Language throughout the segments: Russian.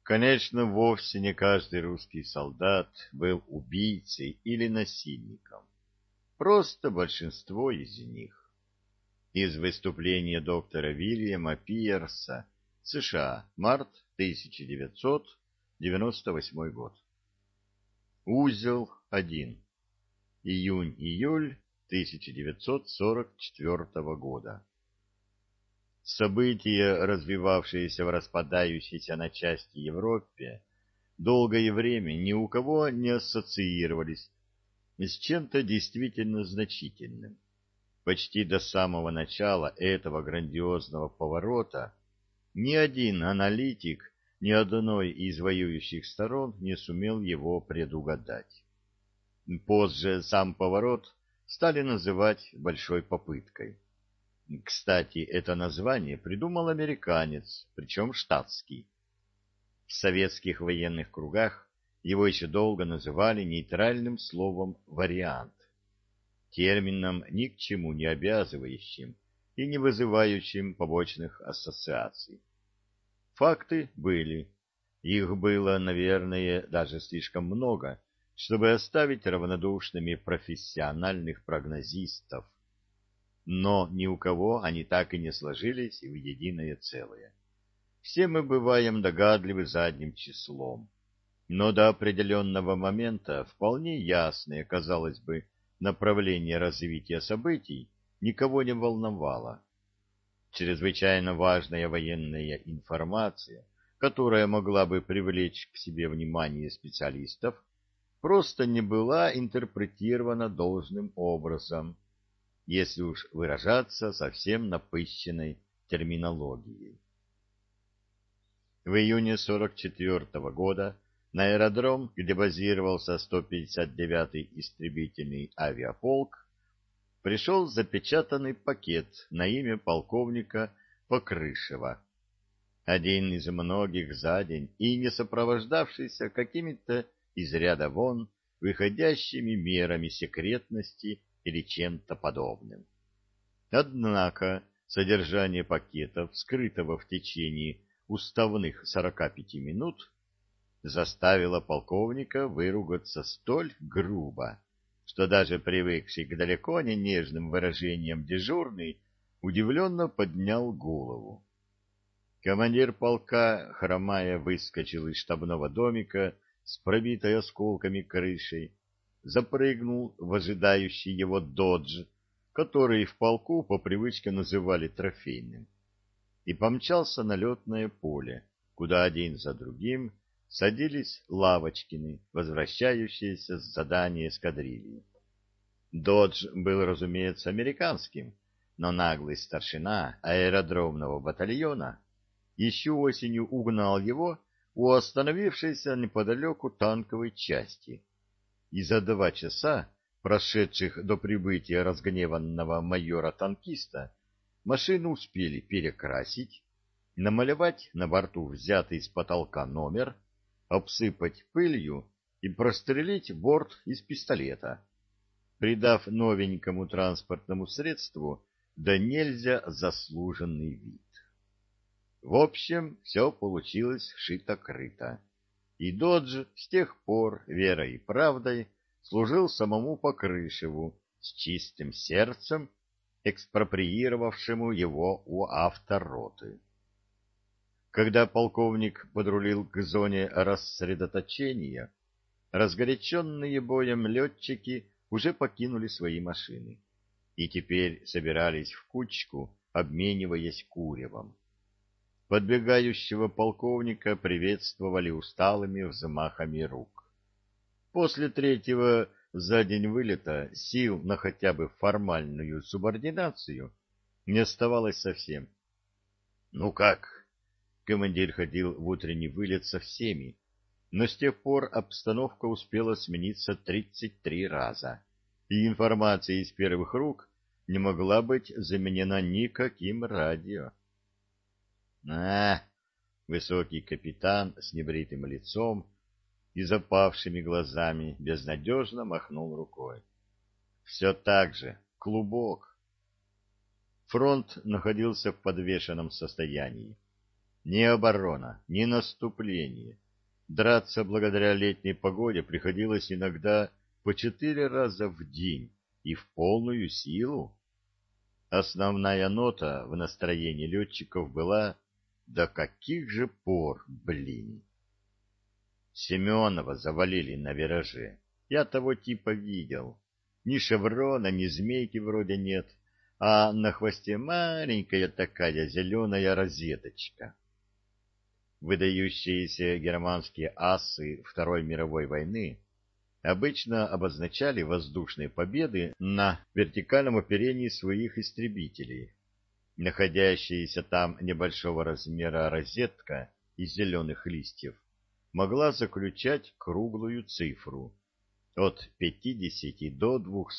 Конечно, вовсе не каждый русский солдат был убийцей или насильником. Просто большинство из них. Из выступления доктора Вильяма Пиерса, США, март 1998 год. Узел 1. Июнь-июль 1944 года. События, развивавшиеся в распадающейся на части Европе, долгое время ни у кого не ассоциировались с чем-то действительно значительным. Почти до самого начала этого грандиозного поворота ни один аналитик ни одной из воюющих сторон не сумел его предугадать. Позже сам поворот стали называть «большой попыткой». Кстати, это название придумал американец, причем штатский. В советских военных кругах его еще долго называли нейтральным словом «вариант», термином ни к чему не обязывающим и не вызывающим побочных ассоциаций. Факты были. Их было, наверное, даже слишком много, чтобы оставить равнодушными профессиональных прогнозистов. Но ни у кого они так и не сложились в единое целое. Все мы бываем догадливы задним числом, но до определенного момента вполне ясное, казалось бы, направление развития событий никого не волновало. Чрезвычайно важная военная информация, которая могла бы привлечь к себе внимание специалистов, просто не была интерпретирована должным образом, если уж выражаться совсем напыщенной терминологией. В июне 44-го года на аэродром, где базировался 159-й истребительный авиаполк, пришел запечатанный пакет на имя полковника Покрышева, один из многих за день и не сопровождавшийся какими-то из ряда вон выходящими мерами секретности или чем-то подобным. Однако содержание пакета, вскрытого в течение уставных 45 минут, заставило полковника выругаться столь грубо, что даже привыкший к далеко не нежным выражениям дежурный удивленно поднял голову. Командир полка, хромая, выскочил из штабного домика с пробитой осколками крышей, запрыгнул в ожидающий его додж, который в полку по привычке называли трофейным, и помчался на летное поле, куда один за другим садились Лавочкины, возвращающиеся с задания эскадрильи. Додж был, разумеется, американским, но наглый старшина аэродромного батальона еще осенью угнал его у остановившейся неподалеку танковой части, и за 2 часа, прошедших до прибытия разгневанного майора-танкиста, машину успели перекрасить, намалевать на борту взятый с потолка номер, обсыпать пылью и прострелить борт из пистолета, придав новенькому транспортному средству да нельзя заслуженный вид. В общем, все получилось шито-крыто, и Додж с тех пор верой и правдой служил самому Покрышеву с чистым сердцем, экспроприировавшему его у автороты. Когда полковник подрулил к зоне рассредоточения, разгоряченные боем летчики уже покинули свои машины и теперь собирались в кучку, обмениваясь куревом. Подбегающего полковника приветствовали усталыми взмахами рук. После 3-го за день вылета сил на хотя бы формальную субординацию не оставалось совсем. «Ну как?» Командир ходил в утренний вылет со всеми, но с тех пор обстановка успела смениться 33 раза, и информация из первых рук не могла быть заменена никаким радио. Высокий капитан с небритым лицом и запавшими глазами безнадежно махнул рукой. Все так же, клубок. Фронт находился в подвешенном состоянии. Ни оборона, ни наступление. Драться благодаря летней погоде приходилось иногда по 4 раза в день и в полную силу. Основная нота в настроении летчиков была «До каких же пор, блин!». Семенова завалили на вираже. Я того типа видел. Ни шеврона, ни змейки вроде нет, а на хвосте маленькая такая зеленая розеточка. Выдающиеся германские асы Второй мировой войны обычно обозначали воздушные победы на вертикальном оперении своих истребителей. Находящаяся там небольшого размера розетка из зеленых листьев могла заключать круглую цифру от 50 до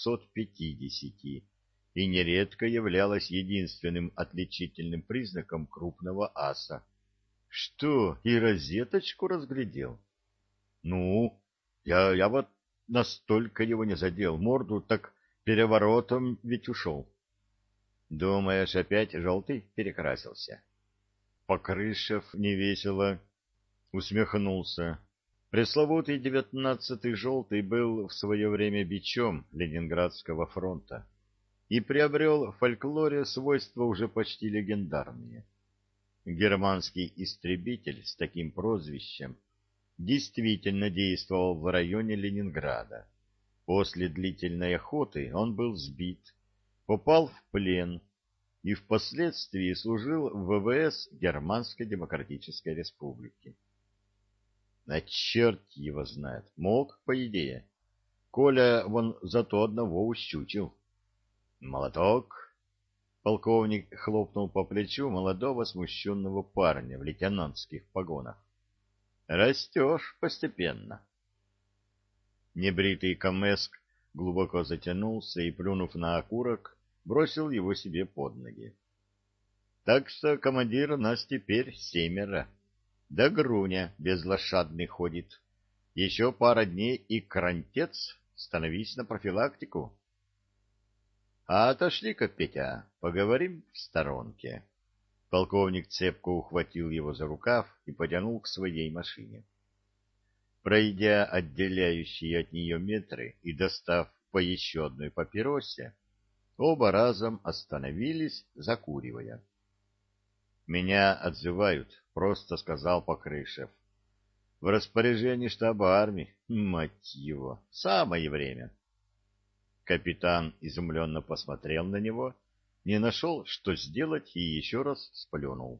250 и нередко являлась единственным отличительным признаком крупного аса. Что, и розеточку разглядел? Ну, я вот настолько его не задел, морду так переворотом ведь ушел. Думаешь, опять желтый перекрасился? Покрышев невесело усмехнулся. Пресловутый 19-й желтый был в свое время бичом Ленинградского фронта и приобрел в фольклоре свойства уже почти легендарные. Германский истребитель с таким прозвищем действительно действовал в районе Ленинграда. После длительной охоты он был сбит, попал в плен и впоследствии служил в ВВС Германской Демократической Республики. А черт его знает, мог, по идее. Коля вон зато одного ущучил. Молоток. Полковник хлопнул по плечу молодого смущенного парня в лейтенантских погонах. Растешь постепенно. Небритый Камэск глубоко затянулся и, плюнув на окурок, бросил его себе под ноги. Так что, командир, нас теперь 7. Да Груня безлошадный ходит. Еще пара дней и крантец, становись на профилактику. А отошли-ка, Петя, поговорим в сторонке. Полковник цепко ухватил его за рукав и потянул к своей машине. Пройдя отделяющие от нее метры и достав по еще одной папиросе, оба разом остановились, закуривая. «Меня отзывают», — просто сказал Покрышев. «В распоряжении штаба армии, мать его, самое время». Капитан изумленно посмотрел на него, не нашел, что сделать, и еще раз сплюнул.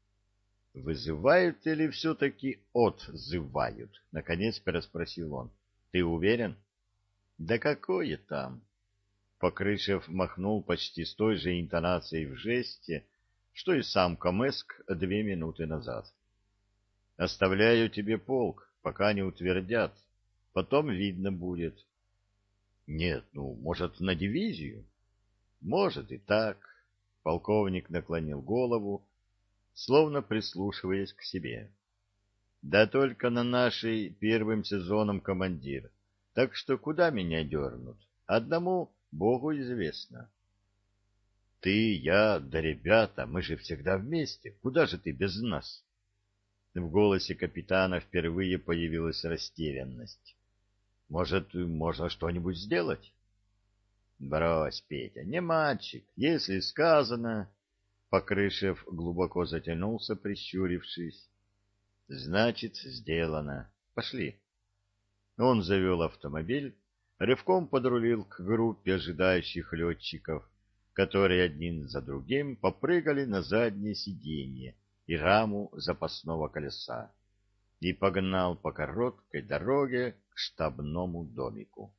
«Вызывают или все-таки отзывают?» — наконец переспросил он. «Ты уверен?» «Да какое там?» Покрышев махнул почти с той же интонацией в жесте, что и сам Камэск 2 минуты назад. «Оставляю тебе полк, пока не утвердят. Потом видно будет». «Нет, ну, может, на дивизию?» «Может и так». Полковник наклонил голову, словно прислушиваясь к себе. «Да только на нашей первым сезоном командир, так что куда меня дернут? Одному Богу известно». «Ты, я, да ребята, мы же всегда вместе. Куда же ты без нас?» В голосе капитана впервые появилась растерянность. «Может, можно что-нибудь сделать?» «Брось, Петя, не мальчик. Если сказано...» Покрышев глубоко затянулся, прищурившись. «Значит, сделано. Пошли». Он завел автомобиль, рывком подрулил к группе ожидающих летчиков, которые один за другим попрыгали на заднее сиденье и раму запасного колеса, и погнал по короткой дороге к штабному домику.